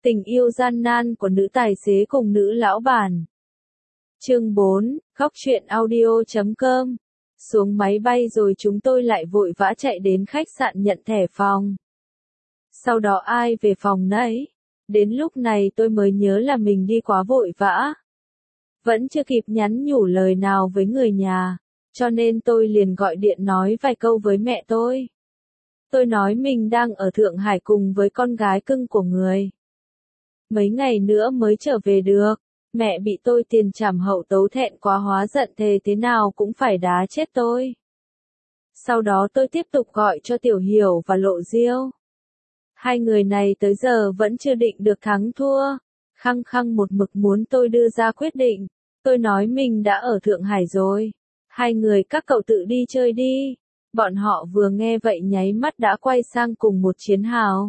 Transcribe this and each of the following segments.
Tình yêu gian nan của nữ tài xế cùng nữ lão bản. Chương 4, Khóc Chuyện Audio.com. Xuống máy bay rồi chúng tôi lại vội vã chạy đến khách sạn nhận thẻ phòng. Sau đó ai về phòng nấy. Đến lúc này tôi mới nhớ là mình đi quá vội vã. Vẫn chưa kịp nhắn nhủ lời nào với người nhà, cho nên tôi liền gọi điện nói vài câu với mẹ tôi. Tôi nói mình đang ở Thượng Hải cùng với con gái cưng của người. Mấy ngày nữa mới trở về được. Mẹ bị tôi tiền trảm hậu tấu thẹn quá hóa giận thề thế nào cũng phải đá chết tôi. Sau đó tôi tiếp tục gọi cho Tiểu Hiểu và Lộ Diêu. Hai người này tới giờ vẫn chưa định được thắng thua. Khăng khăng một mực muốn tôi đưa ra quyết định. Tôi nói mình đã ở Thượng Hải rồi. Hai người các cậu tự đi chơi đi. Bọn họ vừa nghe vậy nháy mắt đã quay sang cùng một chiến hào.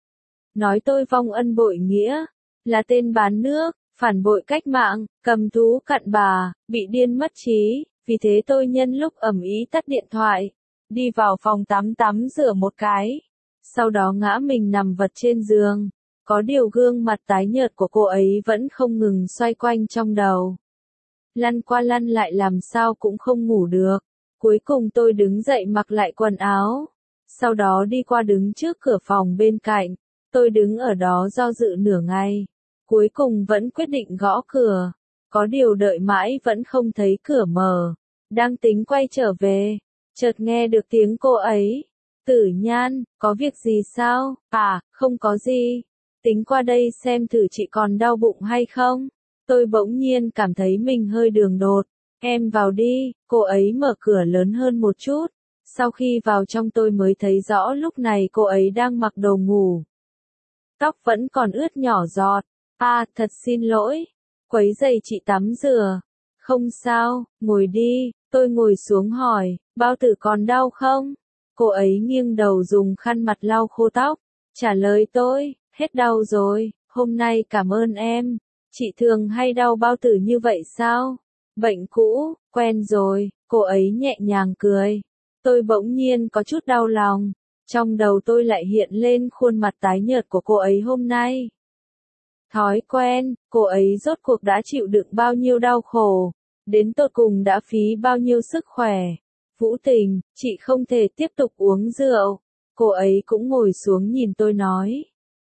Nói tôi vong ân bội nghĩa, là tên bán nước, phản bội cách mạng, cầm thú cặn bà, bị điên mất trí. Vì thế tôi nhân lúc ầm ĩ tắt điện thoại, đi vào phòng tắm rửa một cái. Sau đó ngã mình nằm vật trên giường. Có điều gương mặt tái nhợt của cô ấy vẫn không ngừng xoay quanh trong đầu. Lăn qua lăn lại làm sao cũng không ngủ được. Cuối cùng tôi đứng dậy mặc lại quần áo. Sau đó đi qua đứng trước cửa phòng bên cạnh. Tôi đứng ở đó do dự nửa ngày. Cuối cùng vẫn quyết định gõ cửa. Có điều đợi mãi vẫn không thấy cửa mở. Đang tính quay trở về. Chợt nghe được tiếng cô ấy. Tử Nhan, có việc gì sao? À, không có gì. Tính qua đây xem thử chị còn đau bụng hay không? Tôi bỗng nhiên cảm thấy mình hơi đường đột. Em vào đi, cô ấy mở cửa lớn hơn một chút. Sau khi vào trong tôi mới thấy rõ lúc này cô ấy đang mặc đồ ngủ. Tóc vẫn còn ướt nhỏ giọt. À, thật xin lỗi. Quấy rầy chị tắm rửa. Không sao, ngồi đi. Tôi ngồi xuống hỏi, bao tử còn đau không? Cô ấy nghiêng đầu dùng khăn mặt lau khô tóc. Trả lời tôi, hết đau rồi, hôm nay cảm ơn em. Chị thường hay đau bao tử như vậy sao? Bệnh cũ, quen rồi, cô ấy nhẹ nhàng cười. Tôi bỗng nhiên có chút đau lòng. Trong đầu tôi lại hiện lên khuôn mặt tái nhợt của cô ấy hôm nay. Thói quen, cô ấy rốt cuộc đã chịu đựng bao nhiêu đau khổ, đến tột cùng đã phí bao nhiêu sức khỏe. Vũ Tình, chị không thể tiếp tục uống rượu. Cô ấy cũng ngồi xuống nhìn tôi nói.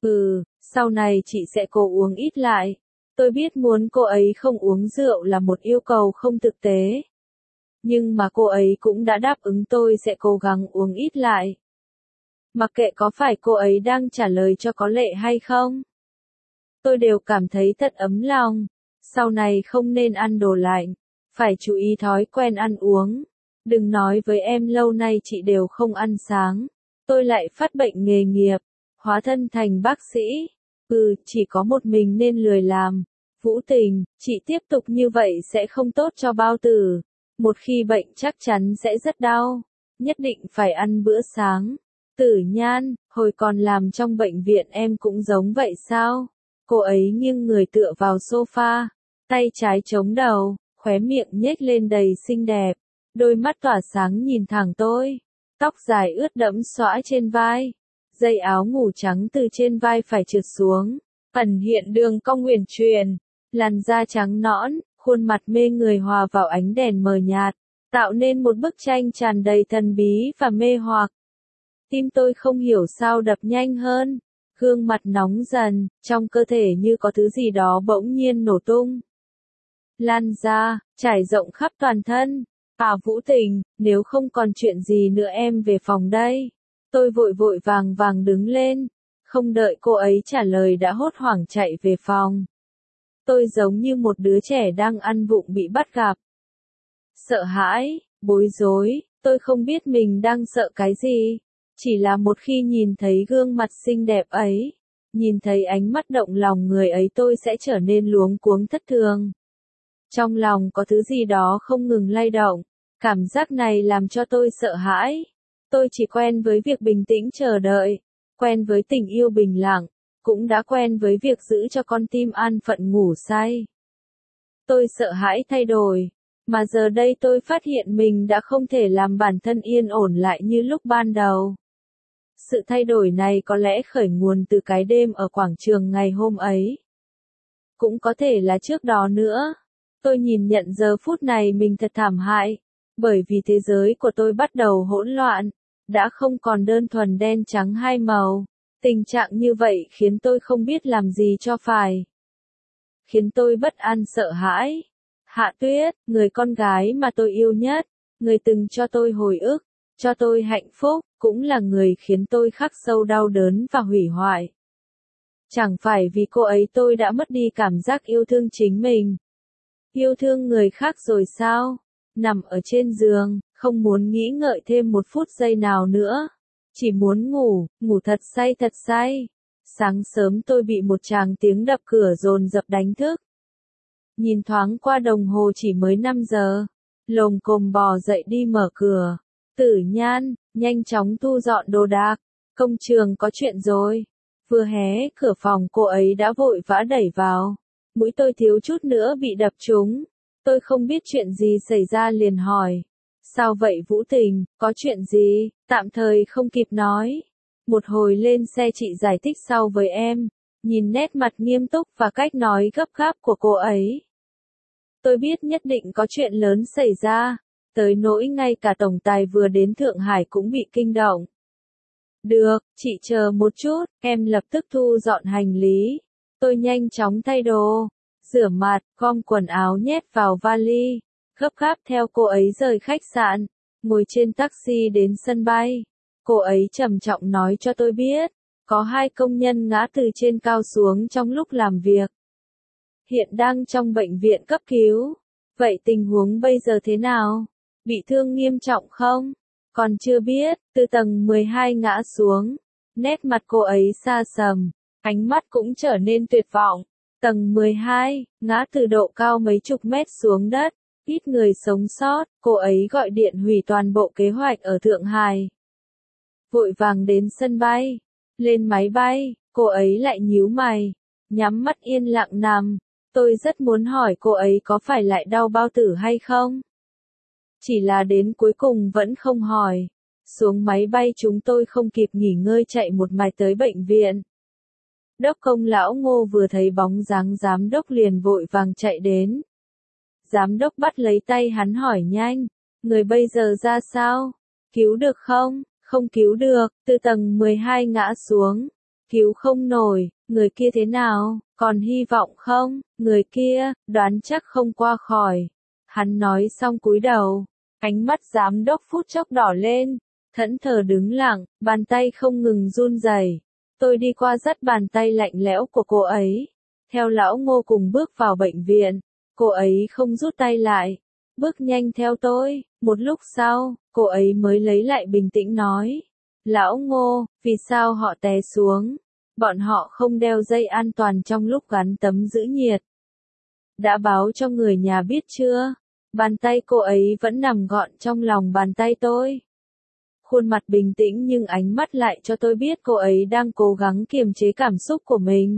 Sau này chị sẽ cố uống ít lại. Tôi biết muốn cô ấy không uống rượu là một yêu cầu không thực tế. Nhưng mà cô ấy cũng đã đáp ứng tôi sẽ cố gắng uống ít lại. Mặc kệ có phải cô ấy đang trả lời cho có lệ hay không. Tôi đều cảm thấy thật ấm lòng. Sau này không nên ăn đồ lạnh. Phải chú ý thói quen ăn uống. Đừng nói với em lâu nay chị đều không ăn sáng. Tôi lại phát bệnh nghề nghiệp. Hóa thân thành bác sĩ. Chỉ có một mình nên lười làm. Vũ Tình, chị tiếp tục như vậy sẽ không tốt cho bao tử. Một khi bệnh chắc chắn sẽ rất đau. Nhất định phải ăn bữa sáng. Tử Nhan, hồi còn làm trong bệnh viện em cũng giống vậy sao? Cô ấy nghiêng người tựa vào sofa. Tay trái chống đầu, khóe miệng nhếch lên đầy xinh đẹp. Đôi mắt tỏa sáng nhìn thẳng tôi. Tóc dài ướt đẫm xõa trên vai. Dây áo ngủ trắng từ trên vai phải trượt xuống. Ẩn hiện đường cong uyển chuyển. Làn da trắng nõn, khuôn mặt mê người hòa vào ánh đèn mờ nhạt. Tạo nên một bức tranh tràn đầy thần bí và mê hoặc. Tim tôi không hiểu sao đập nhanh hơn. Gương mặt nóng dần, trong cơ thể như có thứ gì đó bỗng nhiên nổ tung. Lan ra, trải rộng khắp toàn thân. Vũ Tình, nếu không còn chuyện gì nữa em về phòng đây. Tôi vội vội vàng đứng lên. Không đợi cô ấy trả lời đã hốt hoảng chạy về phòng. Tôi giống như một đứa trẻ đang ăn vụng bị bắt gặp. Sợ hãi, bối rối, tôi không biết mình đang sợ cái gì. Chỉ là một khi nhìn thấy gương mặt xinh đẹp ấy, nhìn thấy ánh mắt động lòng người ấy tôi sẽ trở nên luống cuống thất thường. Trong lòng có thứ gì đó không ngừng lay động. Cảm giác này làm cho tôi sợ hãi. Tôi chỉ quen với việc bình tĩnh chờ đợi, quen với tình yêu bình lặng, cũng đã quen với việc giữ cho con tim an phận ngủ say. Tôi sợ hãi thay đổi, mà giờ đây tôi phát hiện mình đã không thể làm bản thân yên ổn lại như lúc ban đầu. Sự thay đổi này có lẽ khởi nguồn từ cái đêm ở quảng trường ngày hôm ấy. Cũng có thể là trước đó nữa. Tôi nhìn nhận giờ phút này mình thật thảm hại. Bởi vì thế giới của tôi bắt đầu hỗn loạn. Đã không còn đơn thuần đen trắng hai màu. Tình trạng như vậy khiến tôi không biết làm gì cho phải. Khiến tôi bất an sợ hãi. Hạ Tuyết, người con gái mà tôi yêu nhất, người từng cho tôi hồi ức, cho tôi hạnh phúc, cũng là người khiến tôi khắc sâu đau đớn và hủy hoại. Chẳng phải vì cô ấy tôi đã mất đi cảm giác yêu thương chính mình. Yêu thương người khác rồi sao? Nằm ở trên giường, không muốn nghĩ ngợi thêm một phút giây nào nữa. Chỉ muốn ngủ, ngủ thật say thật say. Sáng sớm tôi bị một tràng tiếng đập cửa dồn dập đánh thức. Nhìn thoáng qua đồng hồ chỉ mới 5 giờ. Lồm cồm bò dậy đi mở cửa. Tử Nhan, nhanh chóng thu dọn đồ đạc. Công trường có chuyện rồi. Vừa hé cửa phòng cô ấy đã vội vã đẩy vào. Mũi tôi thiếu chút nữa bị đập trúng. Tôi không biết chuyện gì xảy ra liền hỏi. Sao vậy Vũ Tình, có chuyện gì? Tạm thời không kịp nói. Một hồi lên xe chị giải thích sau với em. Nhìn nét mặt nghiêm túc và cách nói gấp gáp của cô ấy. Tôi biết nhất định có chuyện lớn xảy ra. Tới nỗi ngay cả tổng tài vừa đến Thượng Hải cũng bị kinh động. Được, chị chờ một chút, em lập tức thu dọn hành lý. Tôi nhanh chóng thay đồ, rửa mặt, gom quần áo nhét vào vali, gấp gáp theo cô ấy rời khách sạn, ngồi trên taxi đến sân bay. Cô ấy trầm trọng nói cho tôi biết, có 2 công nhân ngã từ trên cao xuống trong lúc làm việc. Hiện đang trong bệnh viện cấp cứu. Vậy tình huống bây giờ thế nào? Bị thương nghiêm trọng không? Còn chưa biết, từ tầng 12 ngã xuống. Nét mặt cô ấy xa sầm, ánh mắt cũng trở nên tuyệt vọng. Tầng 12, ngã từ độ cao mấy chục mét xuống đất, ít người sống sót, cô ấy gọi điện hủy toàn bộ kế hoạch ở Thượng Hải. Vội vàng đến sân bay, lên máy bay, cô ấy lại nhíu mày, nhắm mắt yên lặng nằm. Tôi rất muốn hỏi cô ấy có phải lại đau bao tử hay không? Chỉ là đến cuối cùng vẫn không hỏi. Xuống máy bay chúng tôi không kịp nghỉ ngơi chạy một mạch tới bệnh viện. Đốc công lão Ngô vừa thấy bóng dáng giám đốc liền vội vàng chạy đến. Giám đốc bắt lấy tay hắn hỏi nhanh, người bây giờ ra sao? Cứu được không? Không cứu được, từ tầng 12 ngã xuống. Cứu không nổi, người kia thế nào? Còn hy vọng không? Người kia, đoán chắc không qua khỏi. Hắn nói xong cúi đầu. Ánh mắt giám đốc phút chốc đỏ lên. Thẫn thờ đứng lặng, bàn tay không ngừng run rẩy. Tôi đi qua dắt bàn tay lạnh lẽo của cô ấy. Theo lão Ngô cùng bước vào bệnh viện. Cô ấy không rút tay lại. Bước nhanh theo tôi. Một lúc sau, cô ấy mới lấy lại bình tĩnh nói. Lão Ngô, vì sao họ té xuống? Bọn họ không đeo dây an toàn trong lúc gắn tấm giữ nhiệt. Đã báo cho người nhà biết chưa? Bàn tay cô ấy vẫn nằm gọn trong lòng bàn tay tôi. Khuôn mặt bình tĩnh nhưng ánh mắt lại cho tôi biết cô ấy đang cố gắng kiềm chế cảm xúc của mình.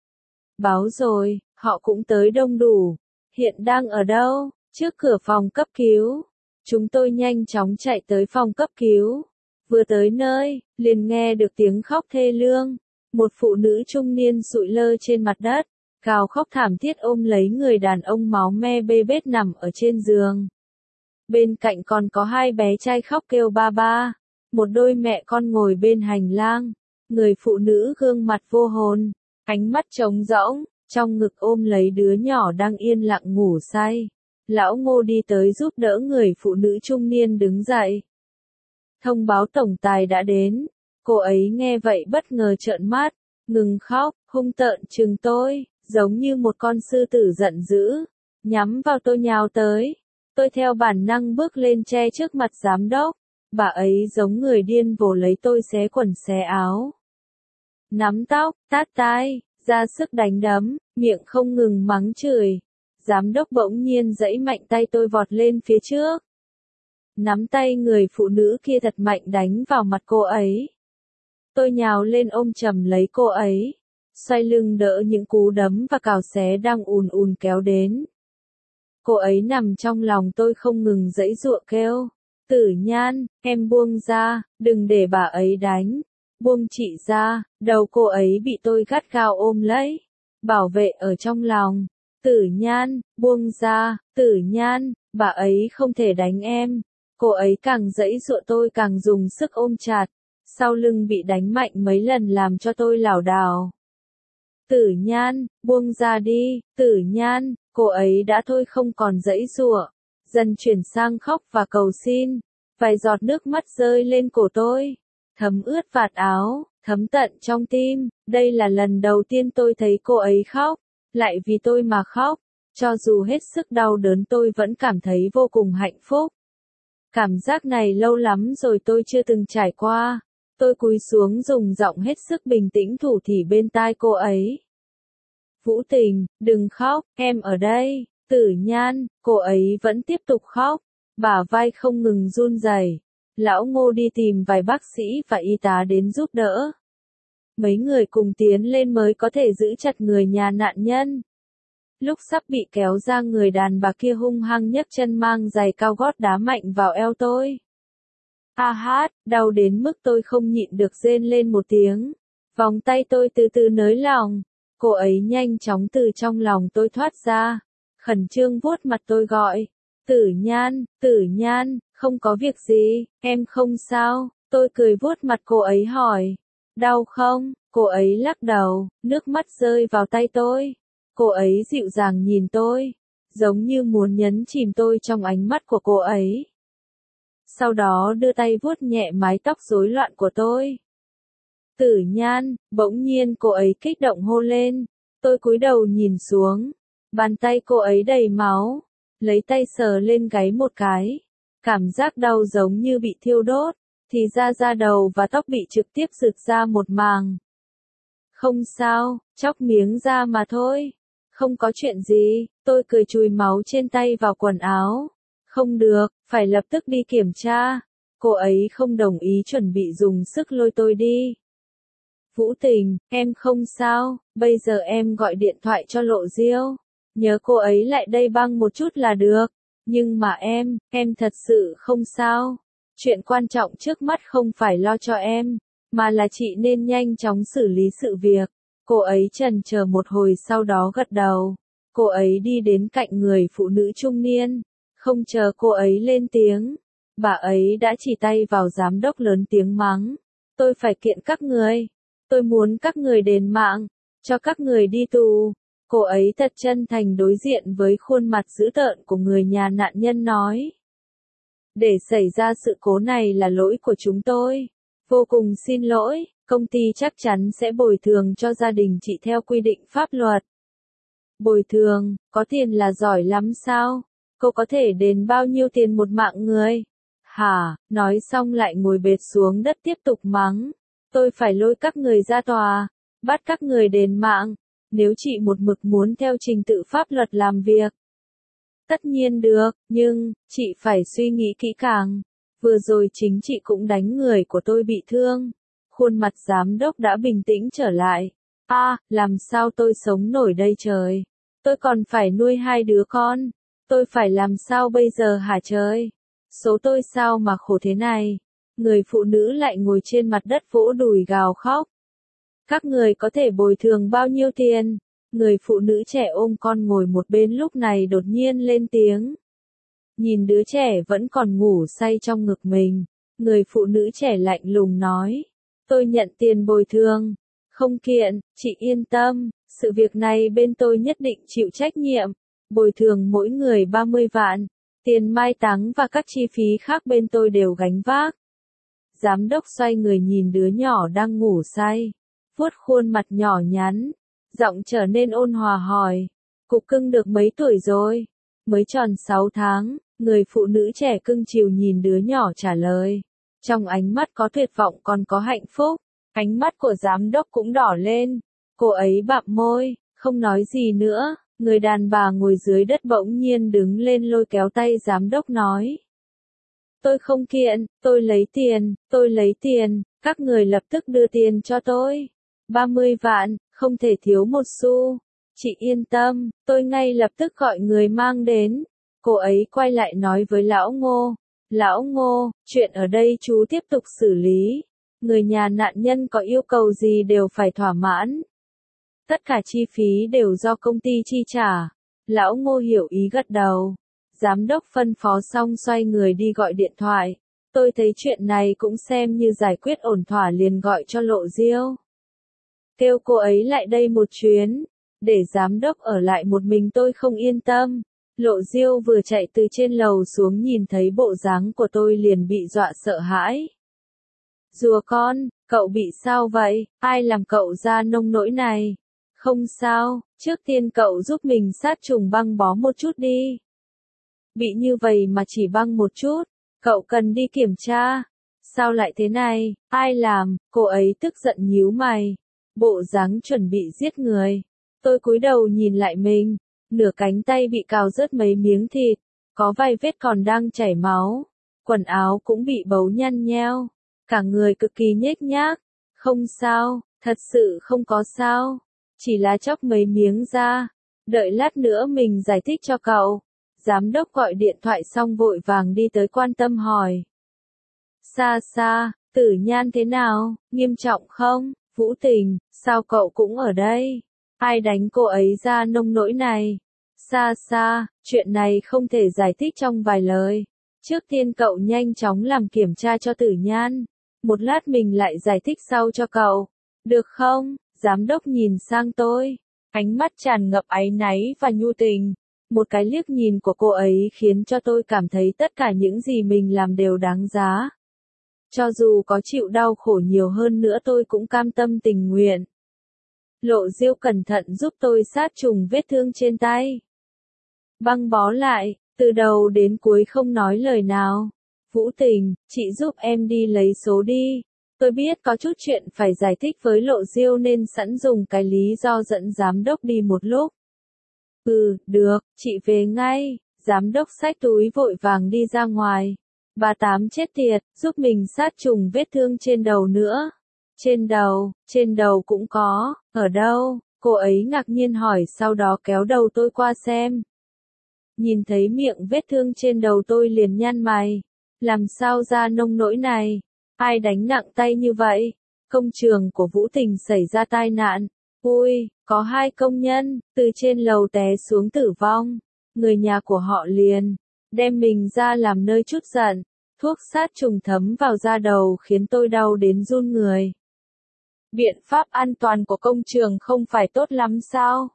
Báo rồi, họ cũng tới đông đủ. Hiện đang ở đâu? Trước cửa phòng cấp cứu. Chúng tôi nhanh chóng chạy tới phòng cấp cứu. Vừa tới nơi, liền nghe được tiếng khóc thê lương. Một phụ nữ trung niên sụi lơ trên mặt đất, gào khóc thảm thiết ôm lấy người đàn ông máu me bê bết nằm ở trên giường. Bên cạnh còn có 2 bé trai khóc kêu ba ba. Một đôi mẹ con ngồi bên hành lang. Người phụ nữ gương mặt vô hồn, ánh mắt trống rỗng, trong ngực ôm lấy đứa nhỏ đang yên lặng ngủ say. Lão Ngô đi tới giúp đỡ người phụ nữ trung niên đứng dậy. Thông báo tổng tài đã đến. Cô ấy nghe vậy bất ngờ trợn mắt, ngừng khóc, hung tợn trừng tôi, giống như một con sư tử giận dữ, nhắm vào tôi nhào tới. Tôi theo bản năng bước lên che trước mặt giám đốc. Bà ấy giống người điên vồ lấy tôi xé quần xé áo. Nắm tóc, tát tai, ra sức đánh đấm, miệng không ngừng mắng chửi. Giám đốc bỗng nhiên giãy mạnh tay tôi vọt lên phía trước. Nắm tay người phụ nữ kia thật mạnh đánh vào mặt cô ấy. Tôi nhào lên ôm chầm lấy cô ấy, xoay lưng đỡ những cú đấm và cào xé đang ùn ùn kéo đến. Cô ấy nằm trong lòng tôi không ngừng giãy giụa kêu. Tử Nhan, em buông ra, đừng để bà ấy đánh. buông chị ra, đầu cô ấy bị tôi gắt gao ôm lấy, bảo vệ ở trong lòng. Tử Nhan, buông ra, Tử Nhan, bà ấy không thể đánh em. Cô ấy càng giãy giụa tôi càng dùng sức ôm chặt, sau lưng bị đánh mạnh mấy lần làm cho tôi lảo đảo. Tử Nhan, buông ra đi, Tử Nhan, cô ấy đã thôi không còn giãy giụa, dần chuyển sang khóc và cầu xin. Vài giọt nước mắt rơi lên cổ tôi, thấm ướt vạt áo, thấm tận trong tim. Đây là lần đầu tiên tôi thấy cô ấy khóc, lại vì tôi mà khóc. Cho dù hết sức đau đớn tôi vẫn cảm thấy vô cùng hạnh phúc. Cảm giác này lâu lắm rồi tôi chưa từng trải qua. Tôi cúi xuống dùng giọng hết sức bình tĩnh thủ thỉ bên tai cô ấy. Vũ Tình, đừng khóc, em ở đây. Tử Nhan, cô ấy vẫn tiếp tục khóc, bả vai không ngừng run rẩy. Lão Ngô đi tìm vài bác sĩ và y tá đến giúp đỡ. Mấy người cùng tiến lên mới có thể giữ chặt người nhà nạn nhân. Lúc sắp bị kéo ra người đàn bà kia hung hăng nhấc chân mang giày cao gót đá mạnh vào eo tôi. A hát, đau đến mức tôi không nhịn được rên lên một tiếng. Vòng tay tôi từ từ nới lỏng. Cô ấy nhanh chóng từ trong lòng tôi thoát ra. Khẩn trương vuốt mặt tôi gọi. Tử Nhan, không có việc gì, em không sao. Tôi cười vuốt mặt cô ấy hỏi. Đau không? Cô ấy lắc đầu, nước mắt rơi vào tay tôi. Cô ấy dịu dàng nhìn tôi, giống như muốn nhấn chìm tôi trong ánh mắt của cô ấy. Sau đó đưa tay vuốt nhẹ mái tóc rối loạn của tôi. Tử Nhan, bỗng nhiên cô ấy kích động hô lên. Tôi cúi đầu nhìn xuống, bàn tay cô ấy đầy máu, lấy tay sờ lên gáy một cái. Cảm giác đau giống như bị thiêu đốt, thì da đầu và tóc bị trực tiếp rực ra một màng. Không sao, chóc miếng da mà thôi. Không có chuyện gì, tôi cười chùi máu trên tay vào quần áo. Không được, phải lập tức đi kiểm tra. Cô ấy không đồng ý chuẩn bị dùng sức lôi tôi đi. Vũ Tình, em không sao, bây giờ em gọi điện thoại cho Lộ Diêu. Nhớ cô ấy lại đây băng một chút là được. Nhưng mà em thật sự không sao. Chuyện quan trọng trước mắt không phải lo cho em, mà là chị nên nhanh chóng xử lý sự việc. Cô ấy chần chờ một hồi sau đó gật đầu. Cô ấy đi đến cạnh người phụ nữ trung niên. Không chờ cô ấy lên tiếng, bà ấy đã chỉ tay vào giám đốc lớn tiếng mắng. Tôi phải kiện các người. Tôi muốn các người đền mạng, cho các người đi tù. Cô ấy thật chân thành đối diện với khuôn mặt dữ tợn của người nhà nạn nhân nói. Để xảy ra sự cố này là lỗi của chúng tôi. Vô cùng xin lỗi, công ty chắc chắn sẽ bồi thường cho gia đình chị theo quy định pháp luật. Bồi thường, có tiền là giỏi lắm sao? Cô có thể đền bao nhiêu tiền một mạng người? Hả, nói xong lại ngồi bệt xuống đất tiếp tục mắng. Tôi phải lôi các người ra tòa, bắt các người đền mạng. Nếu chị một mực muốn theo trình tự pháp luật làm việc. Tất nhiên được, nhưng, chị phải suy nghĩ kỹ càng. Vừa rồi chính chị cũng đánh người của tôi bị thương. Khuôn mặt giám đốc đã bình tĩnh trở lại. Làm sao tôi sống nổi đây trời? Tôi còn phải nuôi 2 đứa con. Tôi phải làm sao bây giờ hả trời? Số tôi sao mà khổ thế này? Người phụ nữ lại ngồi trên mặt đất vỗ đùi gào khóc. Các người có thể bồi thường bao nhiêu tiền? Người phụ nữ trẻ ôm con ngồi một bên lúc này đột nhiên lên tiếng. Nhìn đứa trẻ vẫn còn ngủ say trong ngực mình. Người phụ nữ trẻ lạnh lùng nói. Tôi nhận tiền bồi thường. Không kiện, chị yên tâm. Sự việc này bên tôi nhất định chịu trách nhiệm. Bồi thường mỗi người 30 vạn. Tiền mai táng và các chi phí khác bên tôi đều gánh vác. Giám đốc xoay người nhìn đứa nhỏ đang ngủ say. Vuốt khuôn mặt nhỏ nhắn. Giọng trở nên ôn hòa hỏi. Cục cưng được mấy tuổi rồi? Mới tròn 6 tháng. Người phụ nữ trẻ cưng chiều nhìn đứa nhỏ trả lời. Trong ánh mắt có tuyệt vọng còn có hạnh phúc. Ánh mắt của giám đốc cũng đỏ lên. Cô ấy bặm môi, không nói gì nữa. Người đàn bà ngồi dưới đất bỗng nhiên đứng lên lôi kéo tay giám đốc nói. Tôi không kiện, tôi lấy tiền, các người lập tức đưa tiền cho tôi. 30 vạn, không thể thiếu một xu. Chị yên tâm, tôi ngay lập tức gọi người mang đến. Cô ấy quay lại nói với Lão Ngô. Lão Ngô, chuyện ở đây chú tiếp tục xử lý. Người nhà nạn nhân có yêu cầu gì đều phải thỏa mãn. Tất cả chi phí đều do công ty chi trả. Lão Ngô hiểu ý gật đầu. Giám đốc phân phó xong xoay người đi gọi điện thoại. Tôi thấy chuyện này cũng xem như giải quyết ổn thỏa liền gọi cho Lộ Diêu. Kêu cô ấy lại đây một chuyến. Để giám đốc ở lại một mình tôi không yên tâm. Lộ Diêu vừa chạy từ trên lầu xuống nhìn thấy bộ dáng của tôi liền bị dọa sợ hãi. Rùa con, cậu bị sao vậy? Ai làm cậu ra nông nỗi này? Không sao, trước tiên cậu giúp mình sát trùng băng bó một chút đi. Bị như vậy mà chỉ băng một chút, cậu cần đi kiểm tra. Sao lại thế này? Ai làm? Cô ấy tức giận nhíu mày. Bộ dáng chuẩn bị giết người. Tôi cúi đầu nhìn lại mình. Nửa cánh tay bị cào rớt mấy miếng thịt. Có vài vết còn đang chảy máu. Quần áo cũng bị bấu nhăn nheo. Cả người cực kỳ nhếch nhác. Không sao, thật sự không có sao. Chỉ là chóc mấy miếng ra. Đợi lát nữa mình giải thích cho cậu. Giám đốc gọi điện thoại xong vội vàng đi tới quan tâm hỏi. Xa xa, Tử Nhan thế nào, nghiêm trọng không? Vũ Tình, sao cậu cũng ở đây? Ai đánh cô ấy ra nông nỗi này? Xa xa, chuyện này không thể giải thích trong vài lời. Trước tiên cậu nhanh chóng làm kiểm tra cho Tử Nhan. Một lát mình lại giải thích sau cho cậu. Được không? Giám đốc nhìn sang tôi. Ánh mắt tràn ngập áy náy và nhu tình. Một cái liếc nhìn của cô ấy khiến cho tôi cảm thấy tất cả những gì mình làm đều đáng giá. Cho dù có chịu đau khổ nhiều hơn nữa tôi cũng cam tâm tình nguyện. Lộ Diêu cẩn thận giúp tôi sát trùng vết thương trên tay. Băng bó lại, từ đầu đến cuối không nói lời nào. Vũ Tình, chị giúp em đi lấy số đi. Tôi biết có chút chuyện phải giải thích với Lộ Diêu nên sẵn dùng cái lý do dẫn giám đốc đi một lúc. Được, chị về ngay. Giám đốc xách túi vội vàng đi ra ngoài. Bà Tám chết tiệt, giúp mình sát trùng vết thương trên đầu nữa. Trên đầu cũng có, ở đâu? Cô ấy ngạc nhiên hỏi sau đó kéo đầu tôi qua xem. Nhìn thấy miệng vết thương trên đầu tôi liền nhăn mày. Làm sao ra nông nỗi này? Ai đánh nặng tay như vậy? Công trường của Vũ Tình xảy ra tai nạn. Ui, có 2 công nhân, từ trên lầu té xuống tử vong. Người nhà của họ liền đem mình ra làm nơi trút giận. Thuốc sát trùng thấm vào da đầu khiến tôi đau đến run người. Biện pháp an toàn của công trường không phải tốt lắm sao?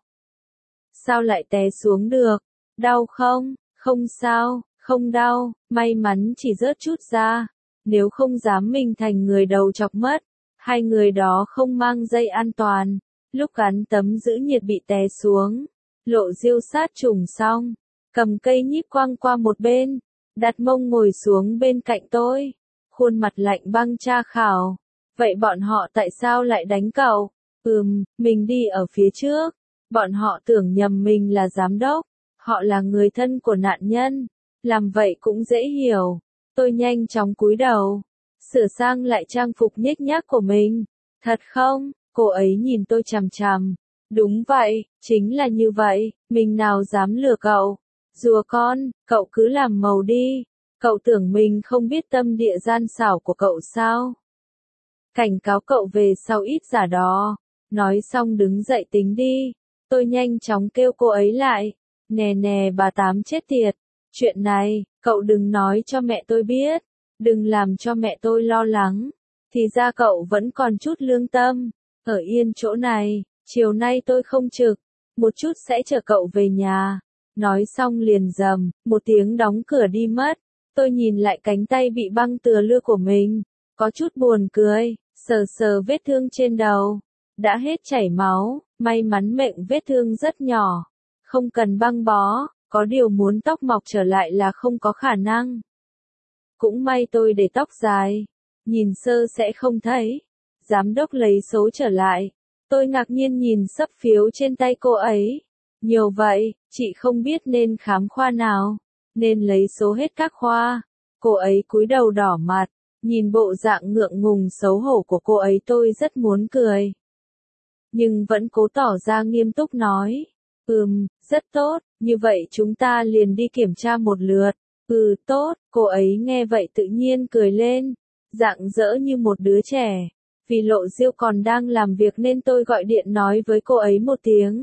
Sao lại té xuống được? Đau không? Không sao, không đau, may mắn chỉ rớt chút da. Nếu không dám mình thành người đầu chọc mất. 2 người đó không mang dây an toàn. Lúc gắn tấm giữ nhiệt bị té xuống. Lộ Diêu sát trùng xong. Cầm cây nhíp quăng qua một bên. Đặt mông ngồi xuống bên cạnh tôi. Khuôn mặt lạnh băng tra khảo. Vậy bọn họ tại sao lại đánh cậu? Mình đi ở phía trước. Bọn họ tưởng nhầm mình là giám đốc. Họ là người thân của nạn nhân. Làm vậy cũng dễ hiểu. Tôi nhanh chóng cúi đầu. Sửa sang lại trang phục nhếch nhác của mình. Thật không? Cô ấy nhìn tôi chằm chằm. Đúng vậy, chính là như vậy. Mình nào dám lừa cậu. Rùa con, cậu cứ làm màu đi. Cậu tưởng mình không biết tâm địa gian xảo của cậu sao? Cảnh cáo cậu về sau ít giả đó. Nói xong đứng dậy tính đi. Tôi nhanh chóng kêu cô ấy lại. Nè bà Tám chết tiệt. Chuyện này, cậu đừng nói cho mẹ tôi biết. Đừng làm cho mẹ tôi lo lắng. Thì ra cậu vẫn còn chút lương tâm. Ở yên chỗ này, chiều nay tôi không trực. Một chút sẽ chở cậu về nhà. Nói xong liền rầm, một tiếng đóng cửa đi mất. Tôi nhìn lại cánh tay bị băng tựa lưa của mình. Có chút buồn cười, sờ vết thương trên đầu. Đã hết chảy máu, may mắn miệng vết thương rất nhỏ. Không cần băng bó, có điều muốn tóc mọc trở lại là không có khả năng. Cũng may tôi để tóc dài. Nhìn sơ sẽ không thấy. Giám đốc lấy số trở lại. Tôi ngạc nhiên nhìn sấp phiếu trên tay cô ấy. Nhiều vậy, chị không biết nên khám khoa nào. Nên lấy số hết các khoa. Cô ấy cúi đầu đỏ mặt. Nhìn bộ dạng ngượng ngùng xấu hổ của cô ấy tôi rất muốn cười. Nhưng vẫn cố tỏ ra nghiêm túc nói. Rất tốt, như vậy chúng ta liền đi kiểm tra một lượt. Tốt, cô ấy nghe vậy tự nhiên cười lên. rạng rỡ như một đứa trẻ. Vì Lộ Diêu còn đang làm việc nên tôi gọi điện nói với cô ấy một tiếng.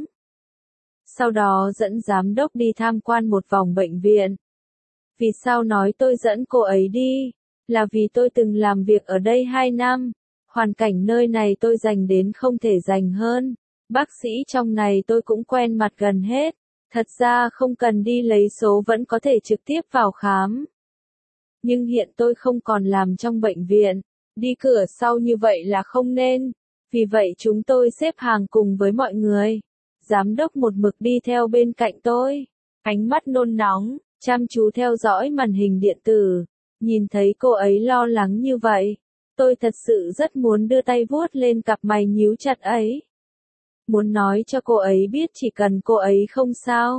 Sau đó dẫn giám đốc đi tham quan một vòng bệnh viện. Vì sao nói tôi dẫn cô ấy đi? Là vì tôi từng làm việc ở đây 2 năm. Hoàn cảnh nơi này tôi dành đến không thể dành hơn. Bác sĩ trong này tôi cũng quen mặt gần hết. Thật ra không cần đi lấy số vẫn có thể trực tiếp vào khám. Nhưng hiện tôi không còn làm trong bệnh viện. Đi cửa sau như vậy là không nên. Vì vậy chúng tôi xếp hàng cùng với mọi người. Giám đốc một mực đi theo bên cạnh tôi. Ánh mắt nôn nóng, chăm chú theo dõi màn hình điện tử. Nhìn thấy cô ấy lo lắng như vậy. Tôi thật sự rất muốn đưa tay vuốt lên cặp mày nhíu chặt ấy. Muốn nói cho cô ấy biết chỉ cần cô ấy không sao.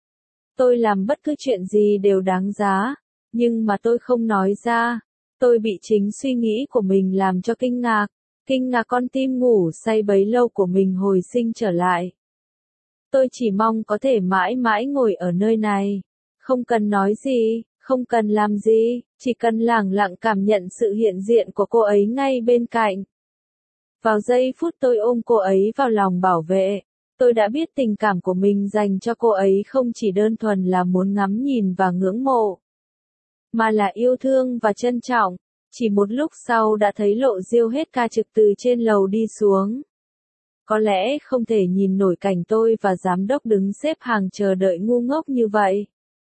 Tôi làm bất cứ chuyện gì đều đáng giá. Nhưng mà tôi không nói ra. Tôi bị chính suy nghĩ của mình làm cho kinh ngạc. Kinh ngạc con tim ngủ say bấy lâu của mình hồi sinh trở lại. Tôi chỉ mong có thể mãi mãi ngồi ở nơi này. Không cần nói gì, không cần làm gì, chỉ cần lẳng lặng cảm nhận sự hiện diện của cô ấy ngay bên cạnh. Vào giây phút tôi ôm cô ấy vào lòng bảo vệ, tôi đã biết tình cảm của mình dành cho cô ấy không chỉ đơn thuần là muốn ngắm nhìn và ngưỡng mộ, mà là yêu thương và trân trọng. Chỉ một lúc sau đã thấy Lộ Diêu hết ca trực từ trên lầu đi xuống. Có lẽ không thể nhìn nổi cảnh tôi và giám đốc đứng xếp hàng chờ đợi ngu ngốc như vậy.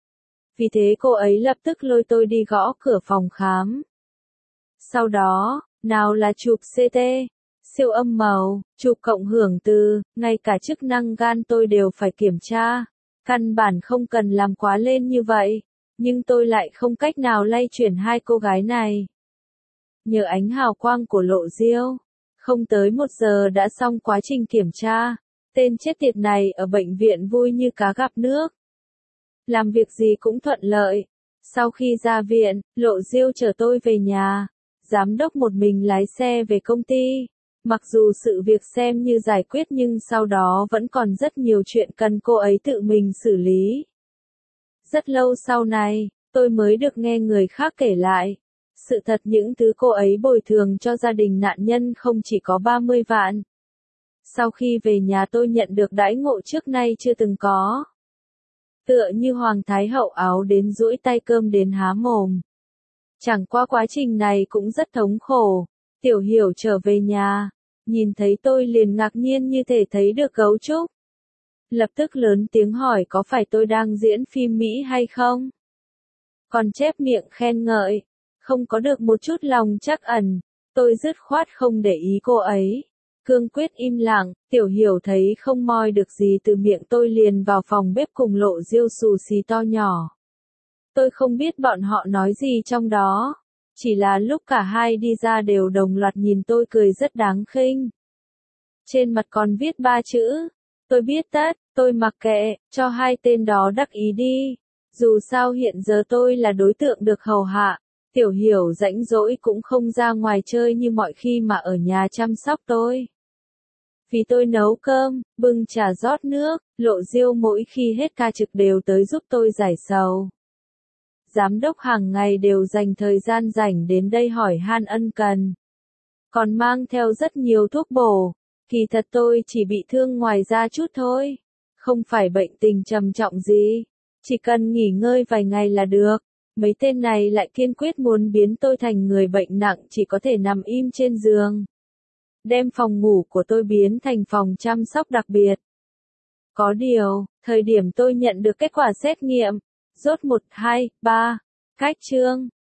Vì thế cô ấy lập tức lôi tôi đi gõ cửa phòng khám. Sau đó, nào là chụp CT, siêu âm màu, chụp cộng hưởng từ, ngay cả chức năng gan tôi đều phải kiểm tra. Căn bản không cần làm quá lên như vậy, nhưng tôi lại không cách nào lay chuyển hai cô gái này. Nhờ ánh hào quang của Lộ Diêu, không tới 1 giờ đã xong quá trình kiểm tra. Tên chết tiệt này ở bệnh viện vui như cá gặp nước. Làm việc gì cũng thuận lợi. Sau khi ra viện, Lộ Diêu chở tôi về nhà. Giám đốc một mình lái xe về công ty. Mặc dù sự việc xem như giải quyết nhưng sau đó vẫn còn rất nhiều chuyện cần cô ấy tự mình xử lý. Rất lâu sau này, tôi mới được nghe người khác kể lại. Sự thật những thứ cô ấy bồi thường cho gia đình nạn nhân không chỉ có 30 vạn. Sau khi về nhà tôi nhận được đãi ngộ trước nay chưa từng có. Tựa như Hoàng Thái Hậu áo đến duỗi tay cơm đến há mồm. Chẳng qua quá trình này cũng rất thống khổ. Tiểu Hiểu trở về nhà, nhìn thấy tôi liền ngạc nhiên như thể thấy được gấu trúc. Lập tức lớn tiếng hỏi có phải tôi đang diễn phim Mỹ hay không? Còn chép miệng khen ngợi, không có được một chút lòng trắc ẩn. Tôi dứt khoát không để ý cô ấy. Cương quyết im lặng, Tiểu Hiểu thấy không moi được gì từ miệng tôi liền vào phòng bếp cùng Lộ Diêu xù xì to nhỏ. Tôi không biết bọn họ nói gì trong đó. Chỉ là lúc cả hai đi ra đều đồng loạt nhìn tôi cười rất đáng khinh. Trên mặt còn viết 3 chữ. Tôi biết tất, tôi mặc kệ, cho hai tên đó đắc ý đi. Dù sao hiện giờ tôi là đối tượng được hầu hạ. Tiểu Hiểu rãnh rỗi cũng không ra ngoài chơi như mọi khi mà ở nhà chăm sóc tôi. Vì tôi nấu cơm, bưng trà rót nước, Lộ Diêu mỗi khi hết ca trực đều tới giúp tôi giải sầu. Giám đốc hàng ngày đều dành thời gian rảnh đến đây hỏi han ân cần. Còn mang theo rất nhiều thuốc bổ. Kỳ thật tôi chỉ bị thương ngoài da chút thôi. Không phải bệnh tình trầm trọng gì. Chỉ cần nghỉ ngơi vài ngày là được. Mấy tên này lại kiên quyết muốn biến tôi thành người bệnh nặng chỉ có thể nằm im trên giường. Đem phòng ngủ của tôi biến thành phòng chăm sóc đặc biệt. Có điều, thời điểm tôi nhận được kết quả xét nghiệm, rốt 1, 2, 3, cách chương.